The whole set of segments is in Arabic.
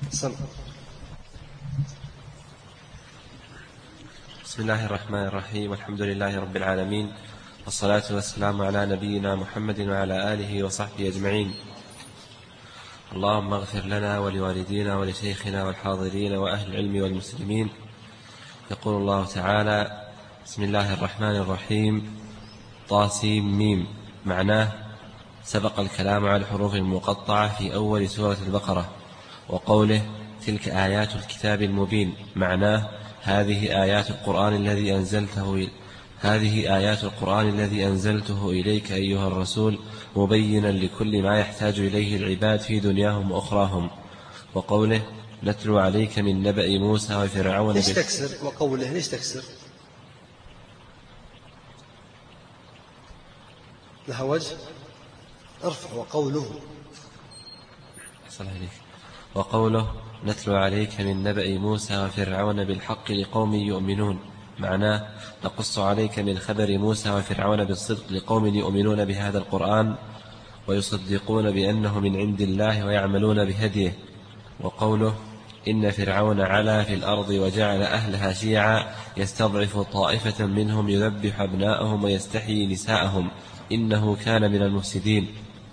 سم. بسم الله الرحمن الرحيم. الحمد لله رب العالمين، والصلاة والسلام على نبينا محمد وعلى آله وصحبه أجمعين. اللهم اغفر لنا ولوالدينا ولشيخنا والحاضرين وأهل العلم والمسلمين. يقول الله تعالى: بسم الله الرحمن الرحيم. طاسيم ميم. معناه: سبق الكلام على الحروف المقطعة في أول سورة البقرة. وقوله: تلك آيات الكتاب المبين. معناه: هذه آيات القرآن الذي أنزلته إليك أيها الرسول، مبينا لكل ما يحتاج إليه العباد في دنياهم وأخراهم. وقوله: نتلو عليك من نبأ موسى وفرعون. ليش تكسر؟ وقوله ليش تكسر؟ لها وجه؟ ارفع. وقوله: نتلو عليك من نبأ موسى وفرعون بالحق لقوم يؤمنون. معناه: نقص عليك من خبر موسى وفرعون بالصدق لقوم يؤمنون بهذا القرآن ويصدقون بأنه من عند الله ويعملون بهديه. وقوله: إن فرعون علا في الأرض وجعل أهلها شيعا يستضعف طائفة منهم يذبح أبناءهم ويستحيي نساءهم إنه كان من المفسدين.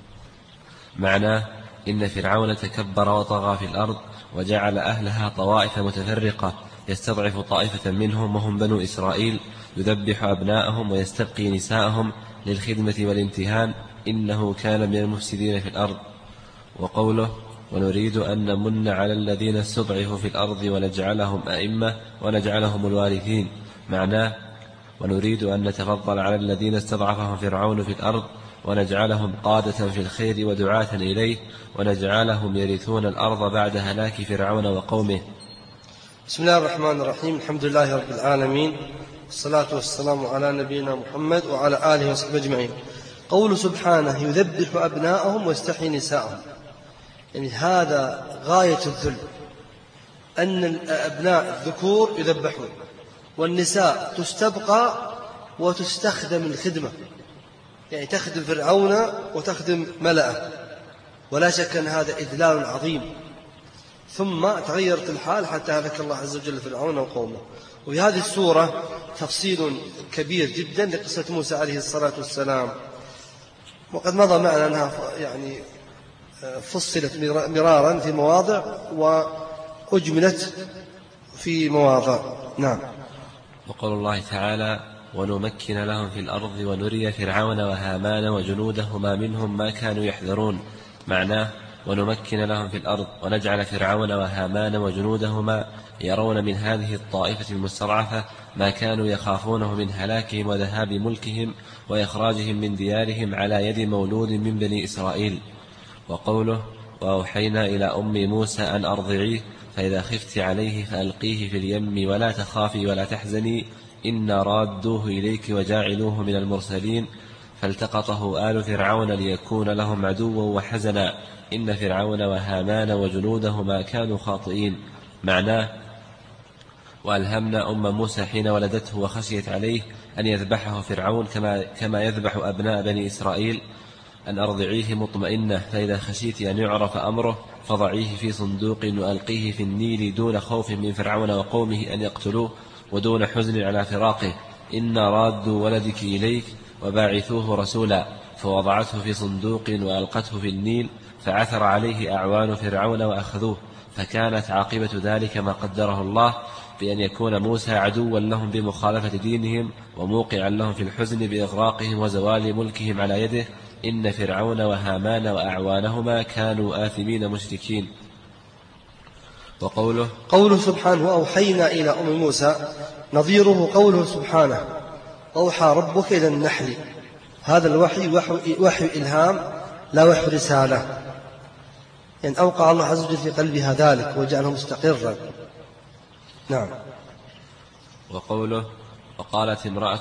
معناه: إن فرعون تكبر وطغى في الأرض وجعل أهلها طوائف متفرقة يستضعف طائفة منهم وهم بنو إسرائيل يذبح أبناءهم ويستبقي نساءهم للخدمة والامتهان إنه كان من المفسدين في الأرض. وقوله: ونريد أن نمن على الذين استضعفوا في الأرض ونجعلهم أئمة ونجعلهم الوارثين. معناه: ونريد أن نتفضل على الذين استضعفهم فرعون في الأرض ونجعلهم قادة في الخير ودعاة إليه ونجعلهم يرثون الأرض بعد هلاك فرعون وقومه. بسم الله الرحمن الرحيم. الحمد لله رب العالمين، والصلاة والسلام على نبينا محمد وعلى آله وصحبه أجمعين. قول سبحانه: يذبح أبناءهم ويستحيي نساءهم. يعني هذا غاية الذل، أن الأبناء الذكور يذبحون والنساء تستبقى وتستخدم الخدمة، يعني تخدم فرعون وتخدم ملأه، ولا شك أن هذا إذلال عظيم. ثم تغيرت الحال حتى هلك الله عز وجل فرعون وقومه. وفي هذه السورة تفصيل كبير جدا لقصة موسى عليه الصلاة والسلام، وقد مضى معنا أنها يعني فصلت مرارا في مواضع وأجملت في مواضع. نعم. وقول الله تعالى: ونمكن لهم في الأرض ونري فرعون وهامان وجنودهما منهم ما كانوا يحذرون. معناه: ونمكن لهم في الأرض ونجعل فرعون وهامان وجنودهما يرون من هذه الطائفة المستضعفة ما كانوا يخافونه من هلاكهم وذهاب ملكهم وإخراجهم من ديارهم على يد مولود من بني إسرائيل. وقوله: وأوحينا إلى أم موسى أن أرضعيه فإذا خفت عليه فألقيه في اليم ولا تخافي ولا تحزني إنا رادوه إليك وجاعلوه من المرسلين فالتقطه آل فرعون ليكون لهم عدوا وحزنا إن فرعون وهامان وجنودهما كانوا خاطئين. معناه: وألهمنا أم موسى حين ولدته وخشيت عليه أن يذبحه فرعون كما يذبح أبناء بني إسرائيل أن أرضعيه مطمئنة، فإذا خشيت أن يعرف أمره فضعيه في صندوق وألقيه في النيل دون خوف من فرعون وقومه أن يقتلوه ودون حزن على فراقه إنا رادوا ولدك إليك وباعثوه رسولا. فوضعته في صندوق وألقته في النيل فعثر عليه أعوان فرعون وأخذوه، فكانت عاقبة ذلك ما قدره الله بأن يكون موسى عدوا لهم بمخالفة دينهم وموقعا لهم في الحزن بإغراقهم وزوال ملكهم على يده إن فرعون وهامان وأعوانهما كانوا آثمين مشركين. وقوله: قوله سبحانه: وأوحينا إلى أم موسى، نظيره قوله سبحانه: أوحى ربك إلى النحل. هذا الوحي وحي إلهام لا وحي رسالة، يعني أوقع الله عز وجل في قلبها ذلك وجعله مستقرا. نعم. وقوله: وقالت امرأة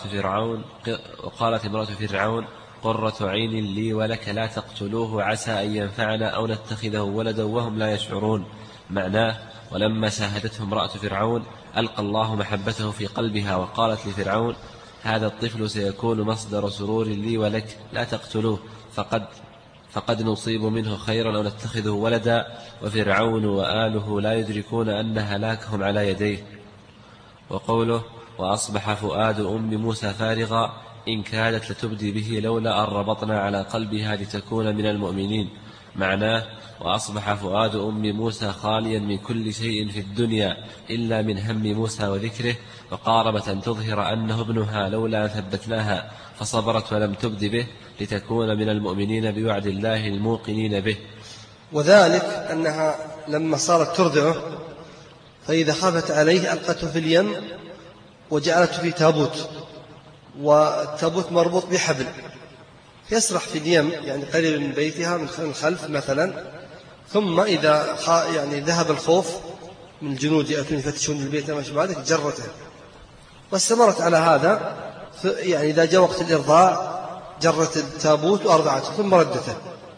فرعون قرة عين لي ولك لا تقتلوه عسى أن ينفعنا أو نتخذه ولدا وهم لا يشعرون. معناه: ولما شاهدته امرأة فرعون ألقى الله محبته في قلبها وقالت لفرعون: هذا الطفل سيكون مصدر سرور لي ولك لا تقتلوه فقد نصيب منه خيرا أو نتخذه ولدا، وفرعون وآله لا يدركون أن هلاكهم على يديه. وقوله وأصبح فؤاد أم موسى فارغا إن كادت لتبدي به لولا أن ربطنا على قلبها لتكون من المؤمنين. معناه وأصبح فؤاد أم موسى خاليا من كل شيء في الدنيا إلا من هم موسى وذكره، وقاربت أن تظهر أنه ابنها لولا ثبتناها فصبرت ولم تبد به لتكون من المؤمنين بوعد الله الموقنين به. وذلك أنها لما صارت ترضعه فإذا خافت عليه ألقته في اليم وجعلته في تابوت، والتابوت مربوط بحبل يسرح في اليم يعني قريب من بيتها من الخلف مثلا، ثم إذا يعني ذهب الخوف من الجنود يأتون يفتشون البيت ما شابه ذلك جرته، واستمرت على هذا. يعني إذا جاء وقت الإرضاع جرت التابوت وأرضعته ثم ردته.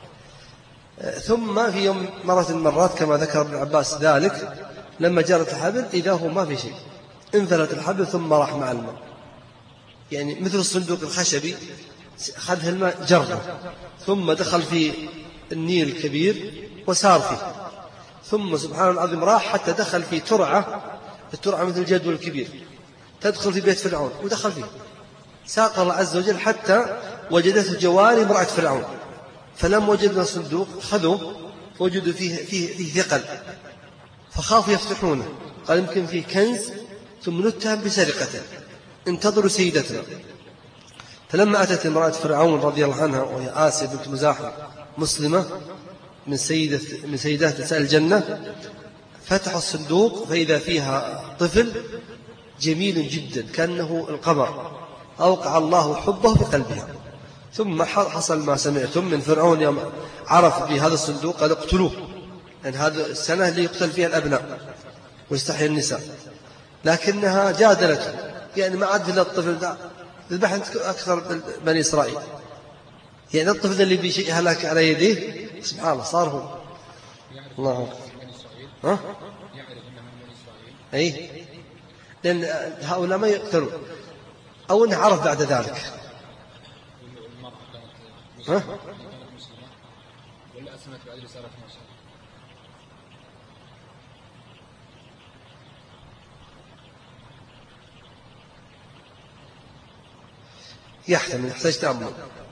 ثم في يوم مرة المرات كما ذكر ابن عباس ذلك لما جرت الحبل إذا هو ما في شيء، انفلت الحبل ثم راح مع الماء، يعني مثل الصندوق الخشبي أخذها الماء جره ثم دخل في النيل الكبير وسار فيه، ثم سبحان العظيم راح حتى دخل في الترعة مثل الجدول الكبير تدخل في بيت فرعون ودخل فيه، ساق الله عز وجل حتى وجدته جواري امرأة فرعون، فلم وجدنا الصندوق خذوه فوجدوا فيه ثقل فخافوا يفتحونه، قال يمكن فيه كنز ثم نتهم بسرقته، انتظروا سيدتنا. فلما أتت امرأة فرعون رضي الله عنها وهي آسيا بنت مزاحم مسلمة من سيدات نساء الجنة، فتحوا الصندوق فإذا فيها طفل جميل جدا كأنه القمر، أوقع الله حبه في قلبها. ثم حصل ما سمعتم من فرعون يوم عرف بهذا الصندوق قال اقتلوه، يعني هذا السنة اللي يقتل فيها الأبناء ويستحيي النساء، لكنها جادلته يعني ما عاد إلا الطفل ده ذبحت أكثر بني إسرائيل، يعني الطفل اللي بشيء هلاك على يديه سبحان الله صار هو الله ها؟ أي لأن هؤلاء ما يقتلون أو أنه عرف بعد ذلك ها؟ يحتاج تأمل.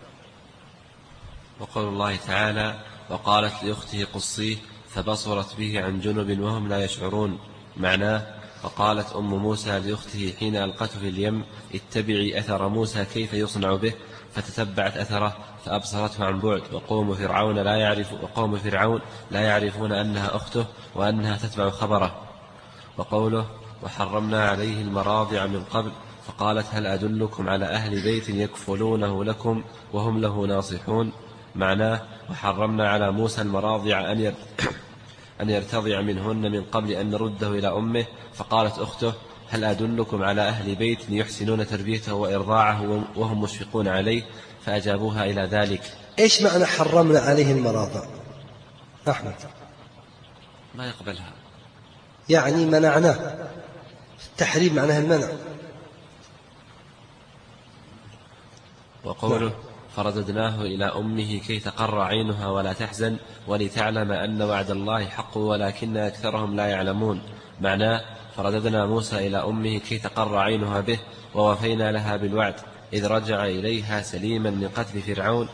وقول الله تعالى وقالت لأخته قصيه فبصرت به عن جنب وهم لا يشعرون. معناه وقالت أم موسى لأخته حين ألقته في اليم اتبعي أثر موسى كيف يصنع به، فتتبعت أثره فأبصرته عن بعد. وقوم فرعون لا يعرفون أنها أخته وأنها تتبع خبره. وقوله وحرمنا عليه المراضع من قبل فقالت هل أدلكم على أهل بيت يكفلونه لكم وهم له ناصحون. معناه وحرمنا على موسى المراضع أن يرتضع منهن من قبل أن نرده إلى أمه، فقالت أخته هل أدلكم على أهل بيت يحسنون تربيته وإرضاعه وهم مشفقون عليه، فأجابوها إلى ذلك. إيش معنى حرمنا عليه المراضع أحمد؟ ما يقبلها يعني منعناه، التحريم معناه المنع. وقوله فرددناه إلى أمه كي تقر عينها ولا تحزن ولتعلم أن وعد الله حق ولكن أكثرهم لا يعلمون. معناه فرددنا موسى إلى أمه كي تقر عينها به ووفينا لها بالوعد إذ رجع إليها سليما من قتل فرعون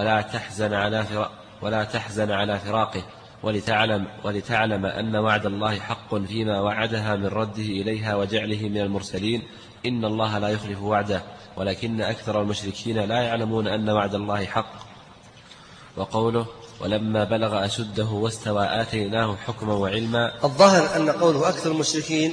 ولا تحزن على فراقه ولتعلم أن وعد الله حق فيما وعدها من رده إليها وجعله من المرسلين إن الله لا يخلف وعده ولكن أكثر المشركين لا يعلمون أن وعد الله حق. وقوله ولما بلغ أشده واستوى آتيناه حكما وعلما. الظاهر أن قوله أكثر المشركين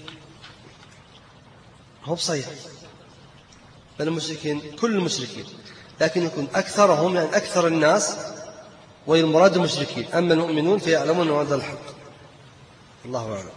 هو صحيح، بل المشركين كل المشركين، لكن يكون أكثرهم يعني أكثر الناس والمراد المشركين، أما المؤمنون فيعلمون وعد الحق. الله أعلم.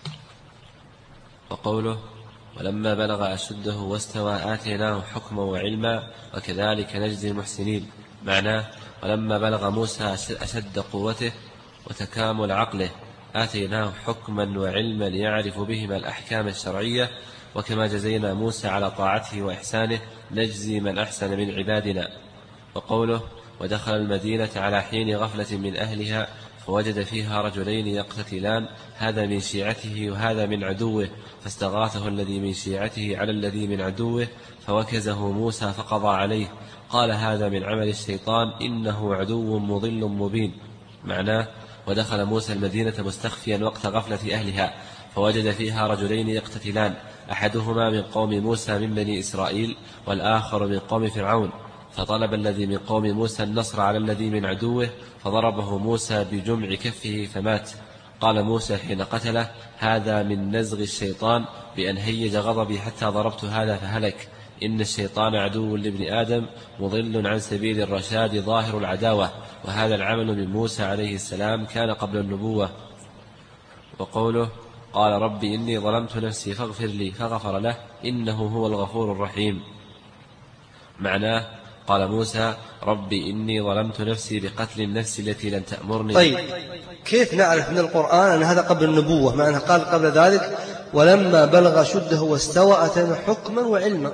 وقوله ولما بلغ أشده واستوى آتيناه حكما وعلما وكذلك نجزي المحسنين. معناه ولما بلغ موسى أشد قوته وتكامل عقله آتيناه حكما وعلما يعرف بهما الأحكام الشرعية، وكما جزينا موسى على طاعته وإحسانه نجزي من أحسن من عبادنا. وقوله ودخل المدينة على حين غفلة من أهلها، فوجد فيها رجلين يقتتلان، هذا من شيعته وهذا من عدوه، فاستغاثه الذي من شيعته على الذي من عدوه، فوكزه موسى فقضى عليه. قال هذا من عمل الشيطان، إنه عدو مضل مبين. معناه: ودخل موسى المدينة مستخفيا وقت غفلة أهلها، فوجد فيها رجلين يقتتلان، أحدهما من قوم موسى من بني إسرائيل، والآخر من قوم فرعون، فطلب الذي من قوم موسى النصر على الذي من عدوه، فضربه موسى بجمع كفه فمات. قال موسى حين قتله: هذا من نزغ الشيطان، بأن هيج غضبي حتى ضربت هذا فهلك. إن الشيطان عدو لابن آدم، مضل عن سبيل الرشاد، ظاهر العداوة. وهذا العمل من موسى عليه السلام كان قبل النبوة. وقوله: قال رب إني ظلمت نفسي فاغفر لي، فغفر له، إنه هو الغفور الرحيم. معناه: قال موسى: رب إني ظلمت نفسي بقتل النفس التي لم تأمرني. طيب، كيف نعرف من القرآن أن هذا قبل النبوة؟ مع أنه قال قبل ذلك: ولما بلغ شده واستوى أتانا حكما وعلما.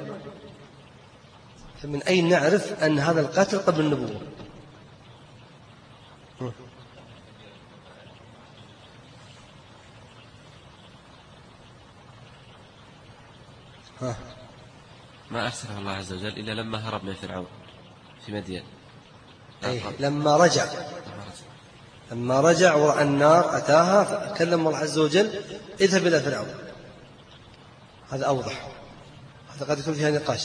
فمن أين نعرف أن هذا القتل قبل النبوة؟ ما أرسله الله عز وجل إلا لما هرب من فرعون في مدين. لما رجع ورأى النار أتاها، فكلم الله عز وجل: اذهب إلى فرعون. هذا أوضح، هذا قد يكون فيها نقاش.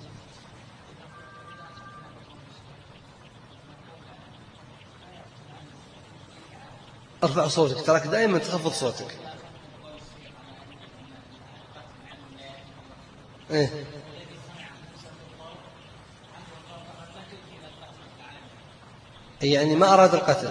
ارفع صوتك، تراك دائما تخفض صوتك. يعني ما أراد القتل.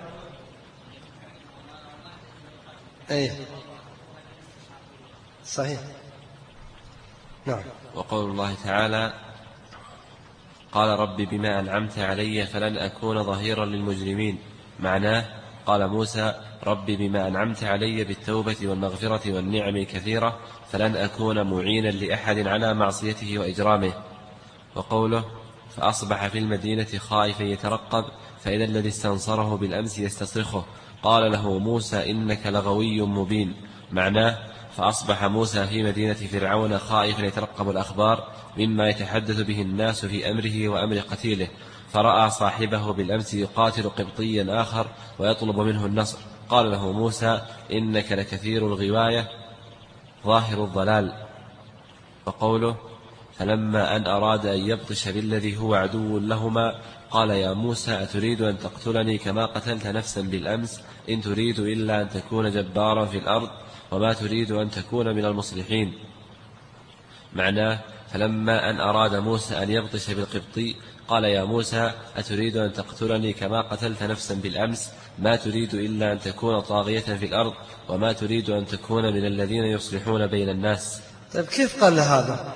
صحيح. نعم. وقول الله تعالى: قال رب بما أنعمت علي فلن أكون ظهيرا للمجرمين. معناه: قال موسى: رب بما أنعمت علي بالتوبة والمغفرة والنعم الكثيرة فلن أكون معينا لأحد على معصيته وإجرامه. وقوله: فأصبح في المدينة خائفا يترقب، فإذا الذي استنصره بالأمس يستصرخه، قال له موسى: إنك لغوي مبين. معناه: فأصبح موسى في مدينة فرعون خائفا يترقب الأخبار مما يتحدث به الناس في أمره وأمر قتيله، فرأى صاحبه بالأمس يقاتل قبطيا آخر ويطلب منه النصر، قال له موسى: إنك لكثير الغواية ظاهر الضلال. وقوله: فلما أن أراد أن يبطش بالذي هو عدو لهما، قال يا موسى: أتريد أن تقتلني كما قتلت نفسا بالأمس؟ إن تريد إلا أن تكون جبارا في الأرض وما تريد أن تكون من المصلحين. معناه: فلما أن أراد موسى أن يبطش بالقبطي قال يا موسى: أتريد أن تقتلني كما قتلت نفسا بالأمس؟ ما تريد إلا أن تكون طاغية في الأرض وما تريد أن تكون من الذين يصلحون بين الناس. طيب، كيف قال هذا؟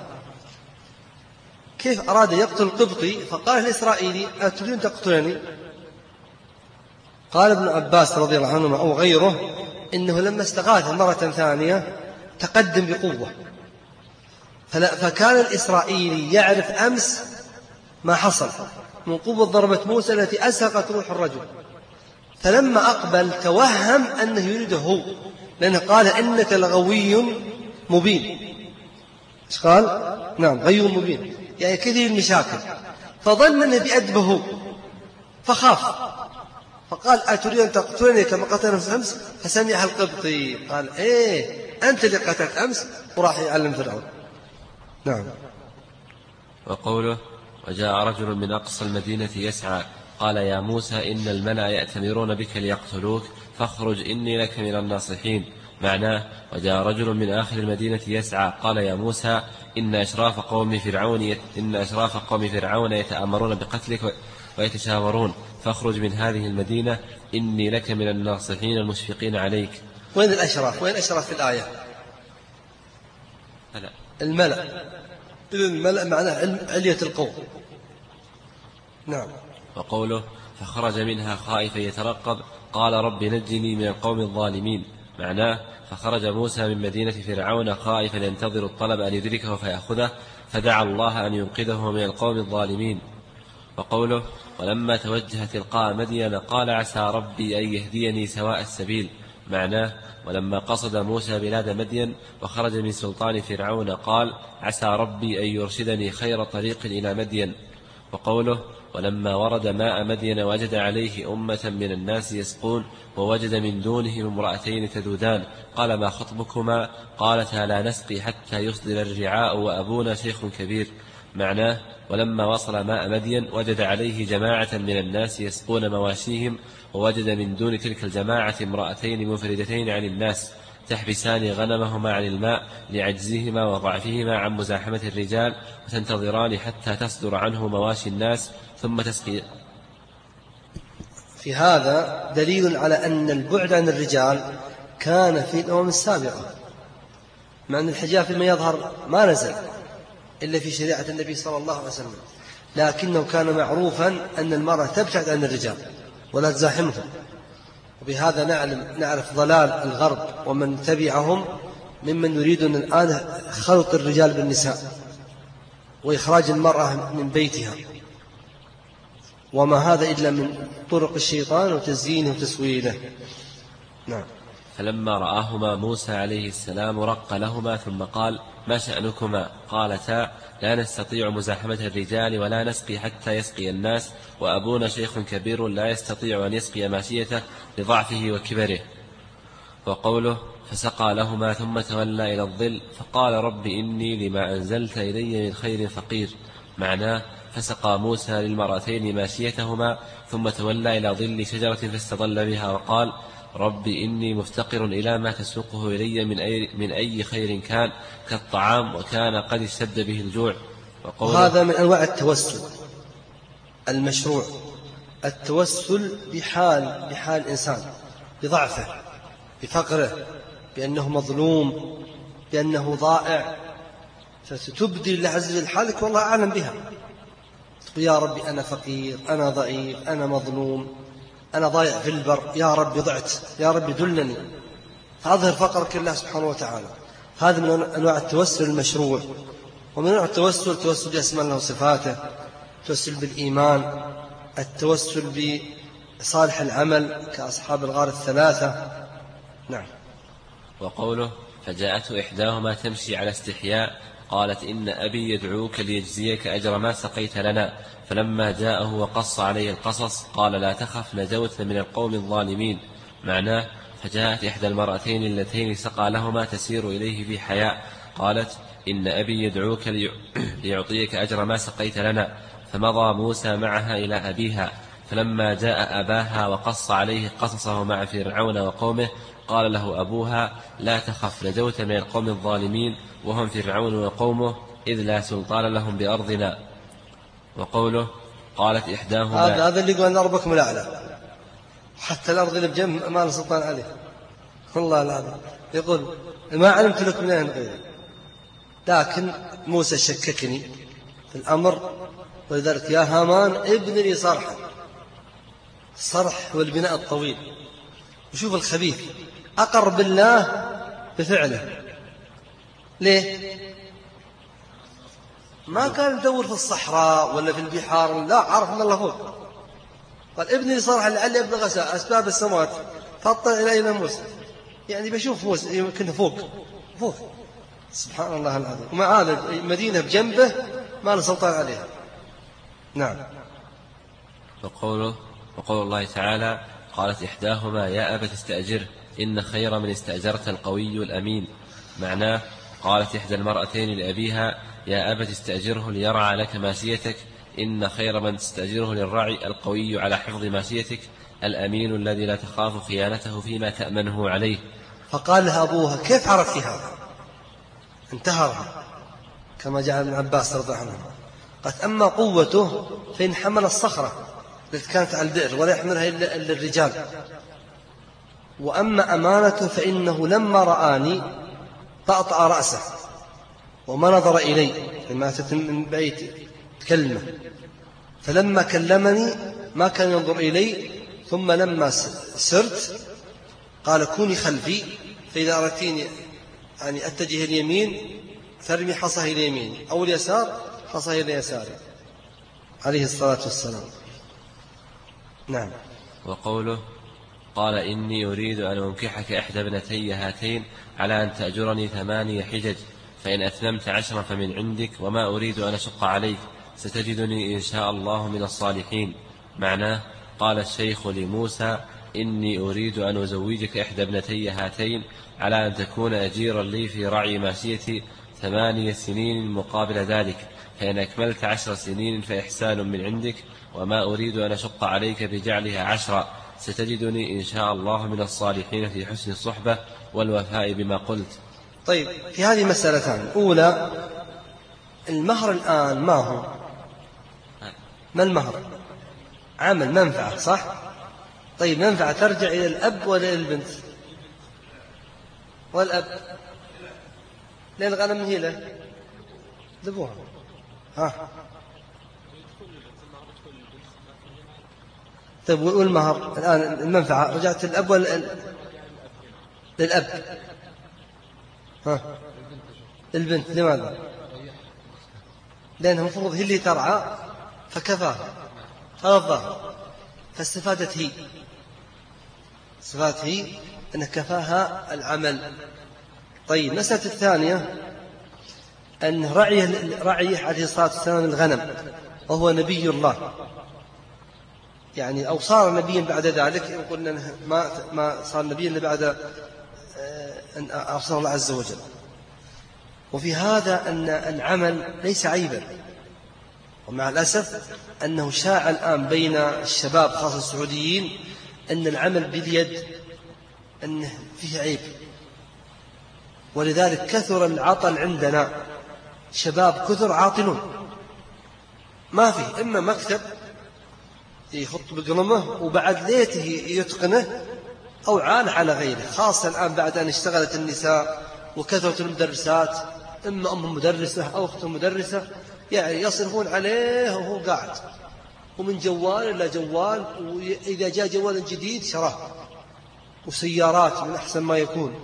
كيف أراد يقتل القبطي فقال الإسرائيلي: أتريد أن تقتلني؟ قال ابن عباس رضي الله عنهما أو غيره إنه لما استغاث مرة ثانية تقدم بقوة، فكان الإسرائيلي يعرف أمس ما حصل من قوة ضربة موسى التي أسهقت روح الرجل، فلما أقبل توهم أنه يريده هو، لأنه قال: إنك لغوي مبين. إيش قال؟ نعم، غي مبين، يعني كثير المشاكل، فظن أنه بأدبه فخاف، فقال: أتريد أن تقتلني كما قتل نفس أمس؟ فسمعها القبطي قال: أنت اللي قتلت أمس، وراح يعلم فرعون. نعم. وقوله: وجاء رجل من أقصى المدينة يسعى، قال يا موسى: إن الملأ يأتمرون بك ليقتلوك فاخرج إني لك من الناصحين. معناه: وجاء رجل من آخر المدينة يسعى، قال يا موسى: إن أشراف قوم فرعون يتآمرون بقتلك ويتشاورون، فاخرج من هذه المدينة إني لك من الناصحين المشفقين عليك. وين الأشراف؟ وين أشراف في الآية؟ الملأ. الملأ معناه علية القوم. نعم. وقوله: فخرج منها خائفا يترقب، قال رب نجني من القوم الظالمين. معناه: فخرج موسى من مدينة فرعون خائفا ينتظر الطلب أن يدركه فيأخذه، فدعا الله أن ينقذه من القوم الظالمين. وقوله ولما توجه تلقاء مدين قال عسى ربي أن يهديني سواء السبيل. معناه ولما قصد موسى بلاد مدين وخرج من سلطان فرعون قال عسى ربي أن يرشدني خير طريق إلى مدين. وقوله ولما ورد ماء مدين وجد عليه أمة من الناس يسقون ووجد من دونهم امرأتين تذودان قال ما خطبكما قالتا لا نسقي حتى يصدر الرعاء وأبونا شيخ كبير. معناه ولما وصل ماء مدين وجد عليه جماعة من الناس يسقون مواشيهم ووجد من دون تلك الجماعة امرأتين مفردتين عن الناس تحبسان غنمهما عن الماء لعجزهما وضعفهما عن مزاحمة الرجال وتنتظران حتى تصدر عنه مواشي الناس ثم تسقي. في هذا دليل على أن البعد عن الرجال كان في الأمم السابقة، مع أن الحجاب فيما يظهر ما نزل إلا في شريعة النبي صلى الله عليه وسلم، لكنه كان معروفا أن المرأة تبتعد عن الرجال ولا تزاحمهم. وبهذا نعرف ضلال الغرب ومن تبعهم ممن يريدون الآن خلط الرجال بالنساء وإخراج المرأة من بيتها، وما هذا إلا من طرق الشيطان وتزيينه وتسويله. نعم. فلما رآهما موسى عليه السلام رق لهما ثم قال ما شأنكما قالتا لا نستطيع مزاحمة الرجال ولا نسقي حتى يسقي الناس وأبونا شيخ كبير لا يستطيع أن يسقي ماشيته لضعفه وكبره. وقوله فسقى لهما ثم تولى إلى الظل فقال رب إني لما أنزلت إلي من خير فقير. معناه فسقى موسى للمرأتين ماشيتهما ثم تولى إلى ظل شجرة فاستظل بها وقال رب إني مفتقر إلى ما تسوقه إلي من أي خير كان كالطعام وكان قد اشتد به الجوع. وهذا من أنواع التوسل المشروع، التوسل بحال الإنسان، بضعفه، بفقره، بأنه مظلوم، بأنه ضائع، فتبدي الله عز وجل حالك والله أعلم بها، تقول يا ربي أنا فقير، أنا ضعيف، أنا مظلوم، أنا ضايع في البر، يا ربي ضعت، يا ربي دلني، فأظهر فقرك لله سبحانه وتعالى. هذا من أنواع التوسل المشروع. ومن أنواع التوسل بأسماء الله وصفاته، التوسل بالإيمان، التوسل بصالح العمل كأصحاب الغار الثلاثة. نعم. وقوله فجاءته إحداهما تمشي على استحياء قالت إن أبي يدعوك ليجزيك أجر ما سقيت لنا، فلما جاءه وقص عليه القصص قال لا تخف نجوت من القوم الظالمين. معناه فجاءت إحدى المرأتين اللتين سقى لهما تسير إليه في حياء قالت إن أبي يدعوك ليعطيك أجر ما سقيت لنا، فمضى موسى معها إلى أبيها، فلما جاء أباها وقص عليه قصصه مع فرعون وقومه قال له أبوها لا تخف نجوت من القوم الظالمين وهم فرعون وقومه إذ لا سلطان لهم بأرضنا. وقوله قالت إحداهما هذا اللي يقول أن ربكم الأعلى، حتى الأرض اللي بجنب ما له سلطان عليه، والله العظيم يقول ما علمت لك من أين غيره، لكن موسى شككني في الأمر، ولذلك يا هامان ابن لي صرحا. الصرح والبناء الطويل. وشوف الخبيث أقر بالله بفعله. ليه؟ ما كان يدور في الصحراء ولا في البحار، لا، عرف أن الله فوق. قال ابني صرحا لعلي أبلغ أسباب السماوات فاطلع إلى موسى، يعني بشوف موسى يمكن فوق. سبحان الله العظيم. ومع هذا مدينة بجنبه ما له سلطان عليها. نعم. وقول الله تعالى قالت إحداهما يا أبت استأجره إن خير من استأجرت القوي الأمين. معناه قالت إحدى المرأتين لأبيها يا أبت استأجره ليرعى لك ماشيتك إن خير من تستأجره للرعي القوي على حفظ ماشيتك الأمين الذي لا تخاف خيانته فيما تأمنه عليه. فقال لها أبوها كيف عرفت هذا؟ انتهرها كما جاء ابن عباس رضي الله عنه. قالت أما قوته فإن حمل الصخرة التي كانت على البئر ولا يحملها إلا الرجال، وأما أمانته فإنه لما رآني طأطأ رأسه وما نظر إلي لما أتت من بيت كلمة، فلما كلمني ما كان ينظر إلي، ثم لما سرت قال كوني خلفي فإذا أردتيني يعني أتجه اليمين فارمي حصاه اليمين أو اليسار حصاه اليسار. عليه الصلاة والسلام. نعم. وقوله قال إني أريد أن أنكحك إحدى ابنتي هاتين على أن تأجرني 8 حجج فإن أتممت 10 فمن عندك وما أريد أن أشق عليك ستجدني إن شاء الله من الصالحين. معناه قال الشيخ لموسى إني أريد أن أزوجك إحدى ابنتي هاتين على أن تكون أجيرا لي في رعي ماشيتي 8 سنين مقابل ذلك، فإن أكملت 10 سنين فإحسان من عندك وما أريد أن أشق عليك بجعلها 10 ستجدني إن شاء الله من الصالحين في حسن الصحبة والوفاء بما قلت. طيب، في هذه مسألتان. أولى، المهر الآن ما هو؟ ما المهر؟ عمل، منفعة، صح؟ طيب، منفعة ترجع إلى الأب ولا إلى البنت؟ والأب لأن الغنم هي له ذبوها. طيب، والمهر الآن المنفعة رجعت للأب ولا للأب؟ البنت. لماذا؟ لأنها المفروض هي اللي ترعى فكفاها، هذا الظاهر، فاستفادت هي، استفادت هي أن كفاها العمل. طيب، مسألة الثانية أن رعيه عليه الصلاة والسلام الغنم وهو نبي الله، يعني أو صار نبيا بعد ذلك، قلنا ما صار نبيا إلا بعد أن أرسل الله عز وجل. وفي هذا أن العمل ليس عيبا، ومع الأسف أنه شاع الآن بين الشباب خاصة السعوديين أن العمل باليد أنه فيه عيب، ولذلك كثر العطل عندنا، شباب كثر عاطلون، ما فيه إما مكتب يخط بقلمه وبعد ليته يتقنه أو عال على غيره، خاصة الآن بعد أن اشتغلت النساء وكثرت المدرسات، إما أمهم مدرسة أو أختهم مدرسة، يعني يصرفون عليه وهو قاعد، ومن جوال إلى جوال، وإذا جاء جوال جديد شراه، وسيارات من أحسن ما يكون،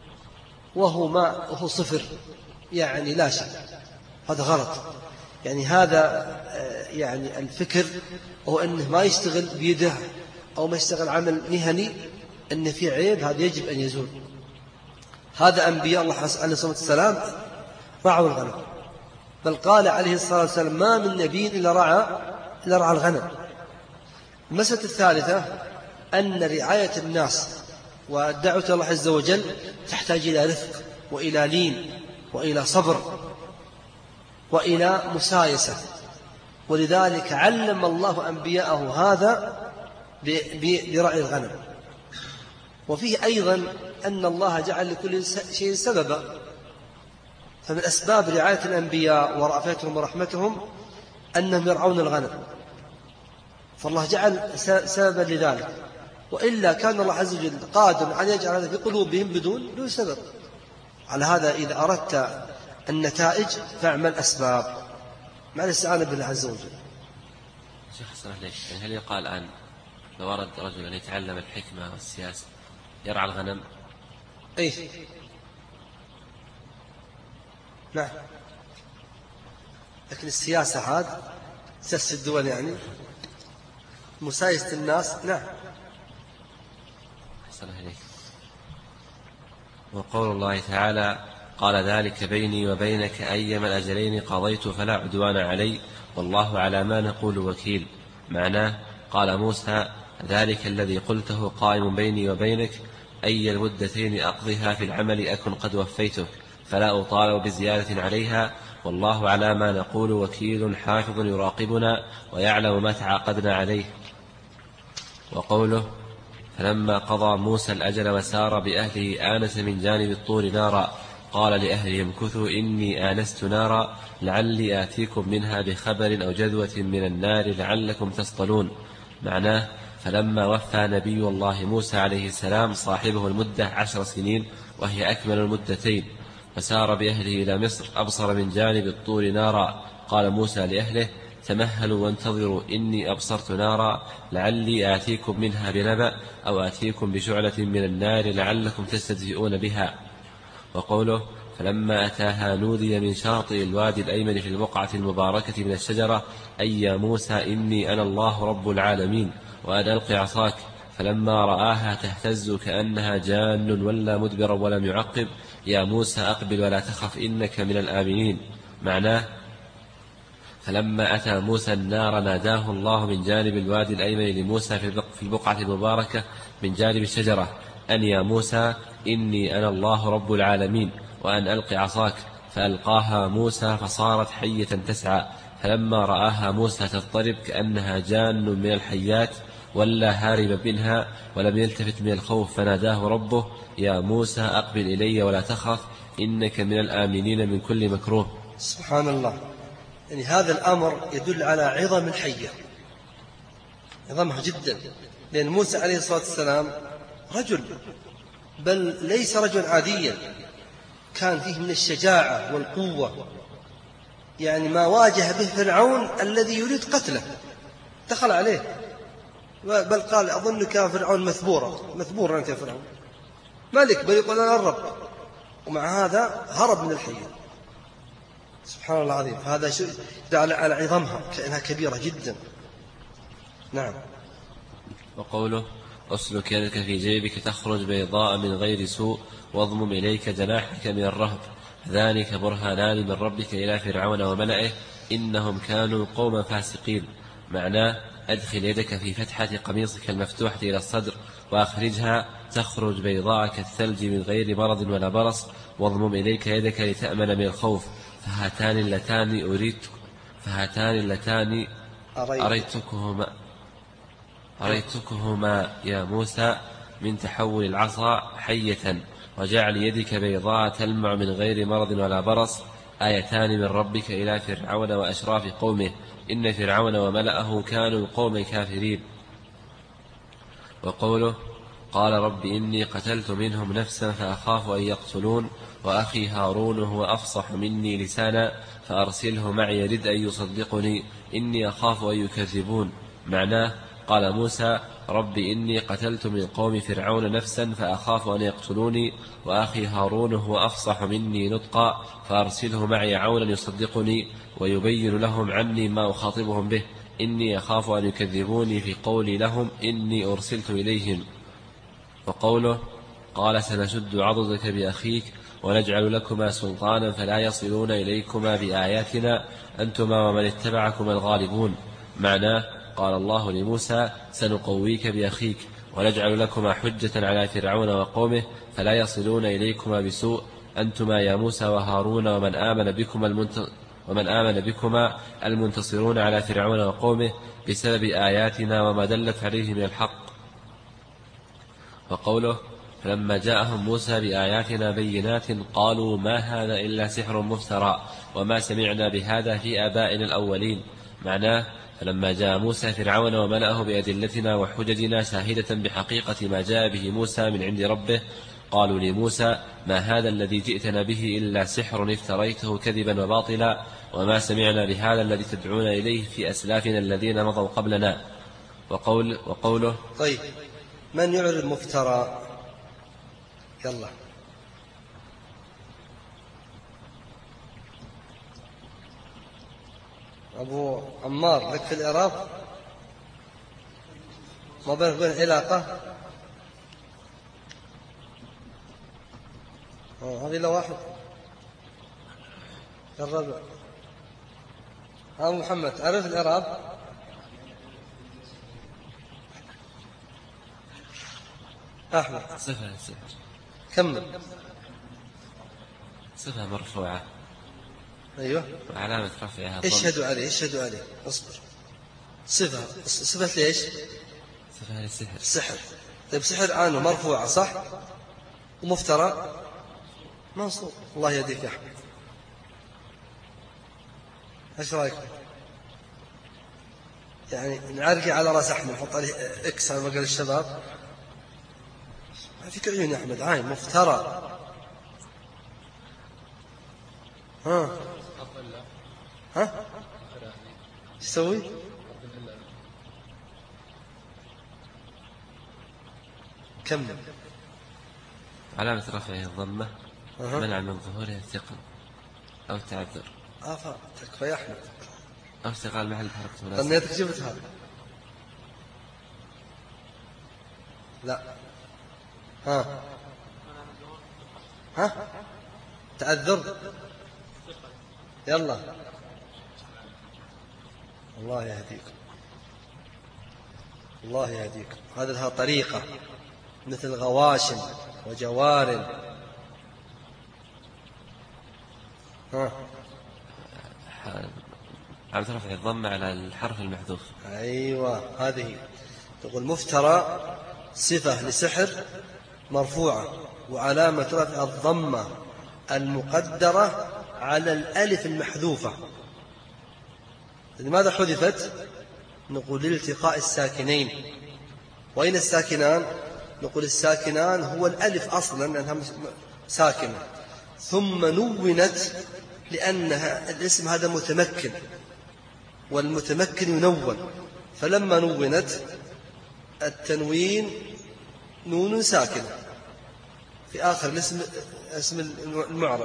وهو صفر، يعني لا شيء. هذا غلط. يعني هذا يعني الفكر هو أنه ما يشتغل بيده أو ما يشتغل عمل مهني أن في عيب، هذا يجب أن يزول. هذا أنبياء الله عليه الصلاة والسلام رعوا الغنم، بل قال عليه الصلاة والسلام ما من نبي إلا رعى الغنم. المسألة الثالثة أن رعاية الناس والدعوة الله عز وجل تحتاج إلى رفق وإلى لين وإلى صبر وإلى مسايسة، ولذلك علم الله أنبياءه هذا برعي الغنم. وفيه أيضا أن الله جعل لكل شيء سببا، فمن أسباب رعاية الأنبياء ورأفتهم ورحمتهم أنهم يرعون الغنم، فالله جعل سببا لذلك، وإلا كان الله عز وجل قادر أن يجعل هذا في قلوبهم بدون سبب. على هذا إذا أردت النتائج فاعمل أسباب مع الاستعانة بالله عز وجل. شيخ حسن عليك، يعني هل يقال الآن لو أراد رجل أن يتعلم الحكمة والسياسة يرعى الغنم؟ أي نعم، لكن السياسة عاد سياسة الدول، يعني مسايسة الناس. نعم. حسن عليك. وقول الله تعالى قال ذلك بيني وبينك أيما الأجلين قضيت فلا عدوان علي والله على ما نقول وكيل. معناه قال موسى ذلك الذي قلته قائم بيني وبينك، أي المدتين أقضيها في العمل أكن قد وفيتك فلا أطالب بزيادة عليها والله على ما نقول وكيل حافظ يراقبنا ويعلم ما تعاقدنا عليه. وقوله فلما قضى موسى الأجل وسار بأهله آنس من جانب الطور نارا قال لأهلهم امكثوا إني آنست نارا لعلي آتيكم منها بخبر أو جذوة من النار لعلكم تصطلون. معناه فلما وفى نبي الله موسى عليه السلام صاحبه المدة 10 سنين وهي أكمل المدتين، فسار بأهله إلى مصر أبصر من جانب الطور نارا، قال موسى لأهله تمهلوا وانتظروا إني أبصرت نارا لعلي آتيكم منها بنبأ أو آتيكم بشعلة من النار لعلكم تستدفئون بها. وقوله فلما أتاها نودي من شاطئ الوادي الأيمن في البقعة المباركة من الشجرة أي يا موسى إني أنا الله رب العالمين وأن ألق عصاك. فلما رآها تهتز كأنها جان ولا مدبرا ولم يعقب يا موسى أقبل ولا تخف إنك من الآمنين. معناه فلما أتى موسى النار ناداه الله من جانب الوادي الأيمن لموسى في البقعة المباركة من جانب الشجرة أن يا موسى إني أنا الله رب العالمين وأن ألق عصاك. فألقاها موسى فصارت حية تسعى. فلما رآها موسى تضطرب كأنها جان من الحيات ولا هارب منها ولم يلتفت من الخوف فناداه ربه يا موسى أقبل إلي ولا تخف إنك من الآمنين من كل مكروه. سبحان الله. يعني هذا الأمر يدل على عظم الحية، عظمها جدا، لأن موسى عليه الصلاة والسلام رجل، بل ليس رجل عاديا، كان فيه من الشجاعة والقوة، يعني ما واجه به فرعون الذي يريد قتله، دخل عليه بل قال أظنك يا فرعون مثبورا أنت يا فرعون، ملك بل يقول أنا الرب، ومع هذا هرب من الحية. سبحان الله العظيم. هذا شيء على عظمها كأنها كبيرة جدا. نعم. وقوله أسلك يدك في جيبك تخرج بيضاء من غير سوء واضمم إليك جناحك من الرهب ذلك برهانان من ربك إلى فرعون وملئه إنهم كانوا قوما فاسقين. معناه أدخل يدك في فتحة قميصك المفتوحة إلى الصدر وأخرجها تخرج بيضاء كالثلج من غير مرض ولا برص واضمم إليك يدك لتأمن من الخوف فهاتان اللتان أريتكهما يا موسى من تحول العصا حية وجعل يدك بيضاء تلمع من غير مرض ولا برص آيتان من ربك إلى فرعون وأشراف قومه إن فرعون وملأه كانوا قوم كافرين. وقوله قال رب إني قتلت منهم نفسا فأخاف أن يقتلون وأخي هارون هو أفصح مني لسانا فأرسله معي رد أن يصدقني إني أخاف أن يكذبون. معناه قال موسى رب إني قتلت من قوم فرعون نفسا فأخاف أن يقتلوني وأخي هارون هو أفصح مني نطقا فأرسله معي عونا يصدقني ويبين لهم عني ما أخاطبهم به إني أخاف أن يكذبوني في قولي لهم إني أرسلت إليهم. وقوله قال سنشد عضدك بأخيك ونجعل لكما سلطانا فلا يصلون إليكما بآياتنا أنتما ومن اتبعكما الغالبون. معناه قال الله لموسى سنقويك بأخيك ونجعل لكما حجة على فرعون وقومه فلا يصلون إليكما بسوء أنتما يا موسى وهارون ومن آمن بكما المنتصرون على فرعون وقومه بسبب آياتنا وما دلت عليه من الحق. وقوله فلما جاءهم موسى بآياتنا بينات قالوا ما هذا إلا سحر مفترى وما سمعنا بهذا في آبائنا الأولين. معناه فلما جاء موسى فرعون وملأه بأدلتنا وحججنا شاهدة بحقيقة ما جاء به موسى من عند ربه قالوا لموسى ما هذا الذي جئتنا به إلا سحر افتريته كذبا وباطلا وما سمعنا بهذا الذي تدعون إليه في أسلافنا الذين مضوا قبلنا. وقوله طيب من يعرف مفترى؟ يلا أبو عمار لك في الإعراب ما بينك وبين علاقة؟ هذه إلا واحد الرابع. أبو محمد عرف الإعراب؟ أحمد صفة كمل. صفة مرفوعة. أيوة وعلامة رفعها اشهدوا عليه اصبر. صفة ليش؟ صفة للسحر. السحر. طيب سحر عنه مرفوعة صح؟ ومفترى منصوب. الله يهديك يا أحمد. ايش رايك؟ يعني نعرقي على راس أحمد نحط عليه اكس على مقال الشباب. ما فيك عيون يا أحمد عين مفترى. ها ايش تسوي؟ كمل. علامة رفعه الضمة منع من ظهورها الثقل أو التعذر. تكفى يا أحمد. أو استقال محل حركة مناسبة. ظنيتك جبتها. لا. تعذر. يلا الله يهديكم، الله يهديكم. هذا لها طريقة مثل غواشم وجوار. على رفع الضم على الحرف المحذوف. أيوة هذه. تقول مفترى صفة لسحر مرفوعة وعلامة رفع الضمة المقدرة على الألف المحذوفة. لماذا حذفت؟ نقول لالتقاء الساكنين. وأين الساكنان؟ نقول الساكنان هو الألف أصلا لأنها ساكنة، ثم نونت لأنها الاسم هذا متمكن، والمتمكن ينون، فلما نونت التنوين نون ساكنة في آخر الاسم، اسم المعرب،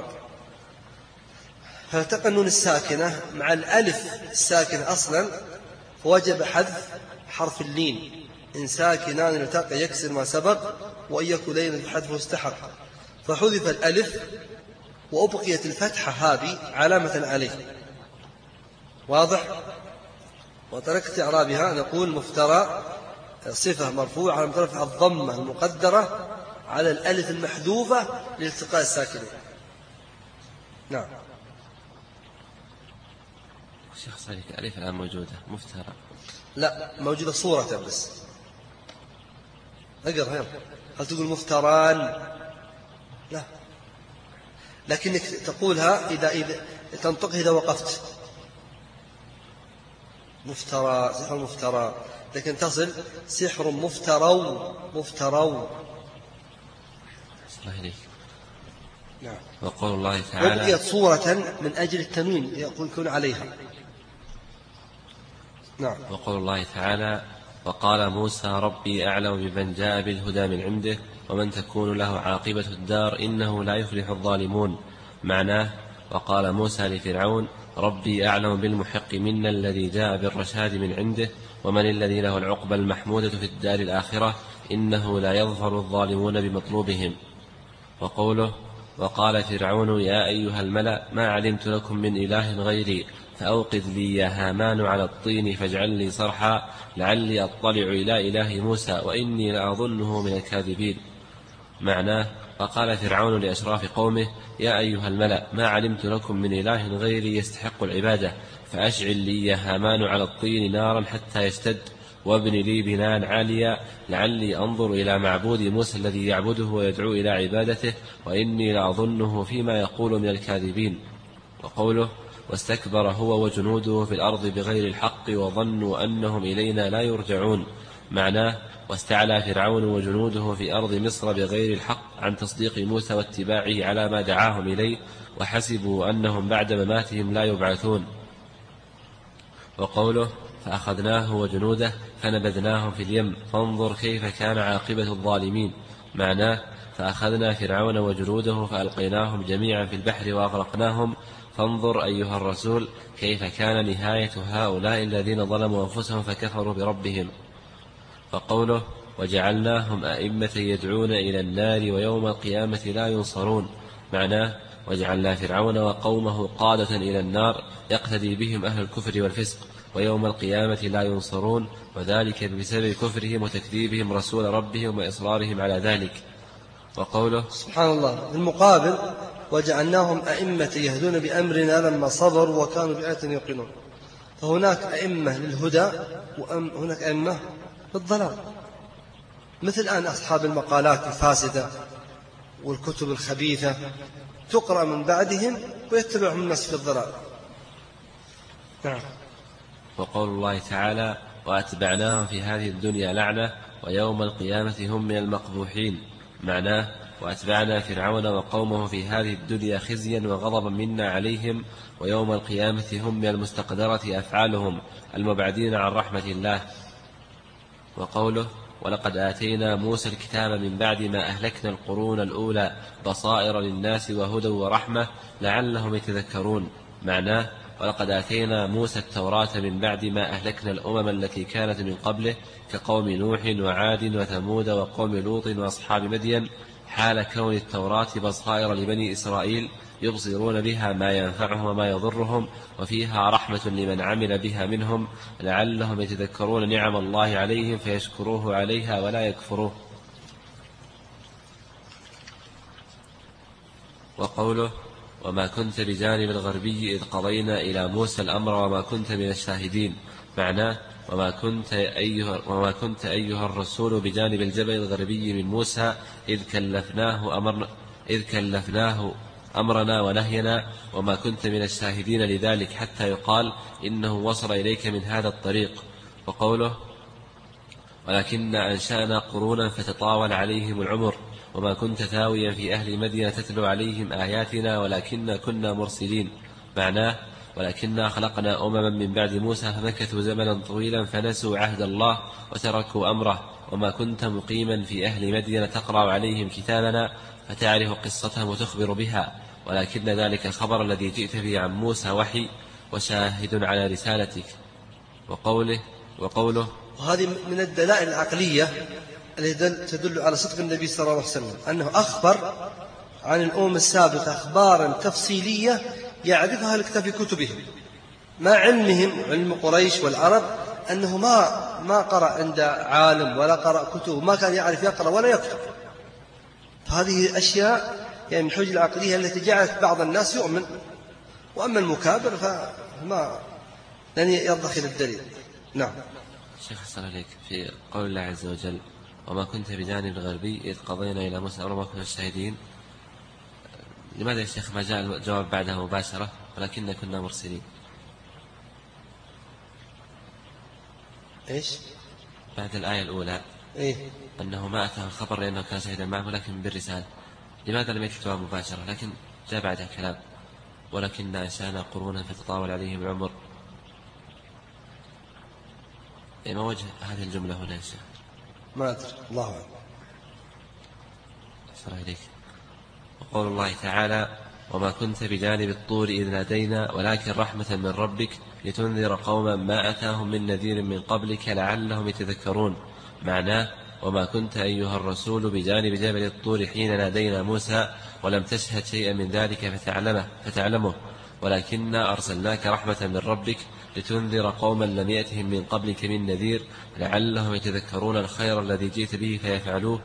فالتقى النون الساكنة مع الألف الساكنة أصلا، فوجب حذف حرف اللين. إن ساكنان التقى يكسر ما سبق، وإن يكن لين حذفه استحق، فحذف الألف وأبقيت الفتحة هذه علامة عليه. واضح؟ وتركت إعرابها. نقول مفترى صفة مرفوعة على رفع الضمة المقدرة على الألف المحذوفة لالتقاء الساكنين. نعم. شيخ صالح الألف الآن موجودة مفترى؟ لا، موجودة صورة بس. اقرأ يلا. هل تقول مفتران؟ لا، لكنك تقولها إذا تنطقها إذا وقفت. مفترى، سحر مفترى، لكن تصل سحر مفترو مفترو. صحيح ليك. نعم. وقول الله تعالى وبقيت صورة من أجل التنوين يكون عليها. نعم. وقول الله تعالى وقال موسى ربي أعلم بمن جاء بالهدى من عنده ومن تكون له عاقبة الدار إنه لا يفلح الظالمون. معناه وقال موسى لفرعون ربي أعلم بالمحق منا الذي جاء بالرشاد من عنده ومن الذي له العقبى المحمودة في الدار الآخرة إنه لا يظفر الظالمون بمطلوبهم. وقوله وقال فرعون يا أيها الملأ ما علمت لكم من إله غيري فأوقذ لي يا هامان على الطين فاجعل لي صرحا لعلي أطلع إلى إله موسى وإني لأظنه من الكاذبين. معناه وقال فرعون لأشراف قومه يا أيها الملأ ما علمت لكم من إله غيري يستحق العبادة فأشعل لي يا هامان على الطين نارا حتى يشتد وابن لي بناء عاليا لعلي أنظر إلى معبود موسى الذي يعبده ويدعو إلى عبادته وإني لأظنه فيما يقول من الكاذبين. وقوله واستكبر هو وجنوده في الأرض بغير الحق وظنوا أنهم إلينا لا يرجعون. معناه واستعلى فرعون وجنوده في أرض مصر بغير الحق عن تصديق موسى واتباعه على ما دعاهم إليه وحسبوا أنهم بعد مماتهم لا يبعثون. وقوله فأخذناه وجنوده فنبذناهم في اليم فانظر كيف كان عاقبة الظالمين. معناه فأخذنا فرعون وجنوده فألقيناهم جميعا في البحر وأغرقناهم فانظر أيها الرسول كيف كان نهاية هؤلاء الذين ظلموا أنفسهم فكفروا بربهم. وقوله وجعلناهم أئمة يدعون إلى النار ويوم القيامة لا ينصرون. معناه وجعلنا فرعون وقومه قادة إلى النار يقتدي بهم أهل الكفر والفسق ويوم القيامة لا ينصرون وذلك بسبب كفرهم وتكذيبهم رسول ربهم وإصرارهم على ذلك. وقوله سبحان الله بالمقابل وجعلناهم أئمة يهدون بأمرنا لما صبروا وكانوا بآياتنا يوقنون. فهناك أئمة للهدى وهناك أئمة للضلال، مثل الآن أصحاب المقالات الفاسدة والكتب الخبيثة تقرأ من بعدهم ويتبعهم الناس في الضلال. نعم. وقول الله تعالى وأتبعناهم في هذه الدنيا لعنة ويوم القيامة هم من المقبوحين. معناه وأتبعنا فرعون وقومه في هذه الدنيا خزيا وغضبا منا عليهم ويوم القيامة هم من المستقدرة أفعالهم المبعدين عن رحمة الله. وقوله ولقد آتينا موسى الكتاب من بعد ما أهلكنا القرون الأولى بصائر للناس وهدى ورحمة لعلهم يتذكرون. معناه ولقد آتينا موسى التوراة من بعد ما أهلكنا الأمم التي كانت من قبله كقوم نوح وعاد وثمود وقوم لوط وأصحاب مدين، حال كون التوراة بصائر لبني إسرائيل يبصرون بها ما ينفعهم وما يضرهم، وفيها رحمة لمن عمل بها منهم لعلهم يتذكرون نعم الله عليهم فيشكروه عليها ولا يكفروه. وقوله وما كنت بجانب الغربي إذ قضينا إلى موسى الأمر وما كنت من الشاهدين. معناه وما كنت أيها الرسول بجانب الجبل الغربي من موسى إذ كلفناه أمرنا ونهينا، وما كنت من الشاهدين لذلك حتى يقال إنه وصل إليك من هذا الطريق. وقوله ولكن أنشأنا قرونا فتطاول عليهم العمر وما كنت ثاويا في أهل مدينة تتلو عليهم آياتنا ولكننا كنا مرسلين. معناه ولكننا خلقنا أمما من بعد موسى فمكثوا زمنا طويلا فنسوا عهد الله وتركوا أمره، وما كنت مقيما في أهل مدينة تقرأ عليهم كتابنا فتعرف قصتهم وتخبر بها، ولكن ذلك الخبر الذي جئت به عن موسى وحي وشاهد على رسالتك. وقوله وهذه من الدلائل العقلية التي تدل على صدق النبي صلى الله عليه وسلم أنه أخبر عن الأمم السابقة أخبارا تفصيلية يعرفها الكتاب في كتبهم، مع علمهم علم قريش والعرب أنه ما قرأ عند عالم ولا قرأ كتب، ما كان يعرف يقرأ ولا يكتب. هذه أشياء يعني من الحجة العقلية التي جعلت بعض الناس يؤمن، وأما المكابر فما لن يرضخ إلى الدليل. نعم. شيخ حسن عليك في قول الله عز وجل وما كنت بجانب الغربي إذ قضينا إلى موسى الأمر وما كنا شاهدين، لماذا يا شيخ ما جاء الجواب بعدها مباشرة ولكن كنا مرسلين؟ إيش؟ بعد الآية الأولى إيه؟ أنه ما أتاه الخبر لأنه كان شهيدا معه لكن بالرسالة، لماذا لم يأتي الجواب مباشرة لكن جاء بعدها كلام ولكن أنشأنا قرونا فتطاول عليهم العمر؟ ما وجه هذه الجملة هنا يا شيخ؟ ما أدري، الله أعلم. أحسن إليك. وقول الله تعالى وما كنت بجانب الطور إذ نادينا ولكن رحمة من ربك لتنذر قوما ما أتاهم من نذير من قبلك لعلهم يتذكرون. معناه وما كنت أيها الرسول بجانب جبل الطور حين نادينا موسى ولم تشهد شيئا من ذلك فتعلمه، ولكن أرسلناك رحمة من ربك لتنذر قوما لم يأتهم من قبلك من نذير لعلهم يتذكرون الخير الذي جئت به فيفعلوه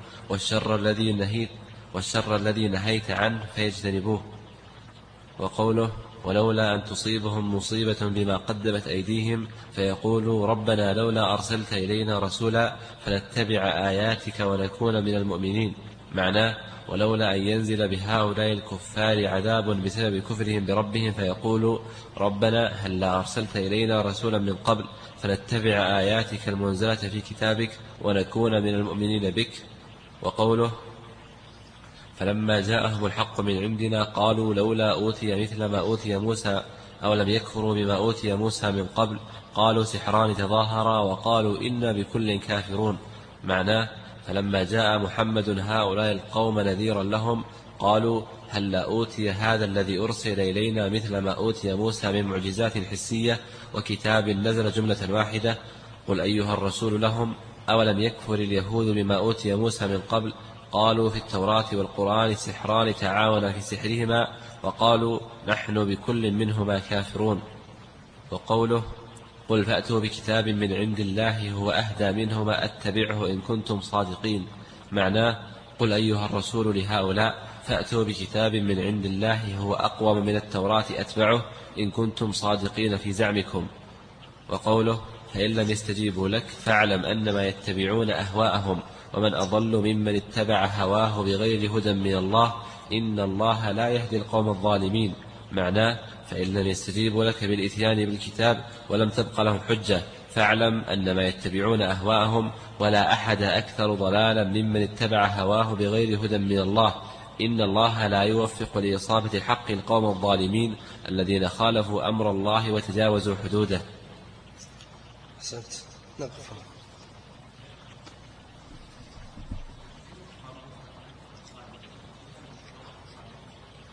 والشر الذي نهيت عنه فيجتنبوه. وقوله ولولا أن تصيبهم مصيبة بما قدمت أيديهم فيقولوا ربنا لولا أرسلت إلينا رسولا فنتبع آياتك ونكون من المؤمنين. معناه ولولا أن ينزل بهؤلاء الكفار عذاب بسبب كفرهم بربهم فيقولوا ربنا هل لا أرسلت إلينا رسولا من قبل فنتبع آياتك المنزلة في كتابك ونكون من المؤمنين بك. وقوله فلما جاءهم الحق من عندنا قالوا لولا أوتي مثل ما أوتي موسى أو لم يكفروا بما أوتي موسى من قبل قالوا سحران تظاهرا وقالوا إنا بكل كافرون. معناه فلما جاء محمد هؤلاء القوم نذيرا لهم قالوا هل لا أوتي هذا الذي أرسل إلينا مثل ما أوتي موسى من معجزات حسية وكتاب نزل جملة واحدة. قل أيها الرسول لهم أولم يكفر اليهود بما أوتي موسى من قبل قالوا في التوراة والقرآن سحران تعاونا في سحرهما وقالوا نحن بكل منهما كافرون. وقوله قل فأتوا بكتاب من عند الله هو أهدى منهما أتبعه إن كنتم صادقين. معناه قل أيها الرسول لهؤلاء فأتوا بكتاب من عند الله هو أقوم من التوراة أتبعه إن كنتم صادقين في زعمكم. وقوله فإن لم يستجيبوا لك فاعلم أنما يتبعون أهواءهم ومن أضل ممن اتبع هواه بغير هدى من الله إن الله لا يهدي القوم الظالمين. معناه فإن لم يستجيبوا لك بالإتيان بالكتاب ولم تبق لهم حجة فاعلم أنما يتبعون أهواءهم ولا أحد أكثر ضلالا ممن اتبع هواه بغير هدى من الله إن الله لا يوفق لإصابة الحق القوم الظالمين الذين خالفوا أمر الله وتجاوزوا حدوده. أحسنت. نقف.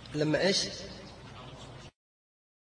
لما إيش؟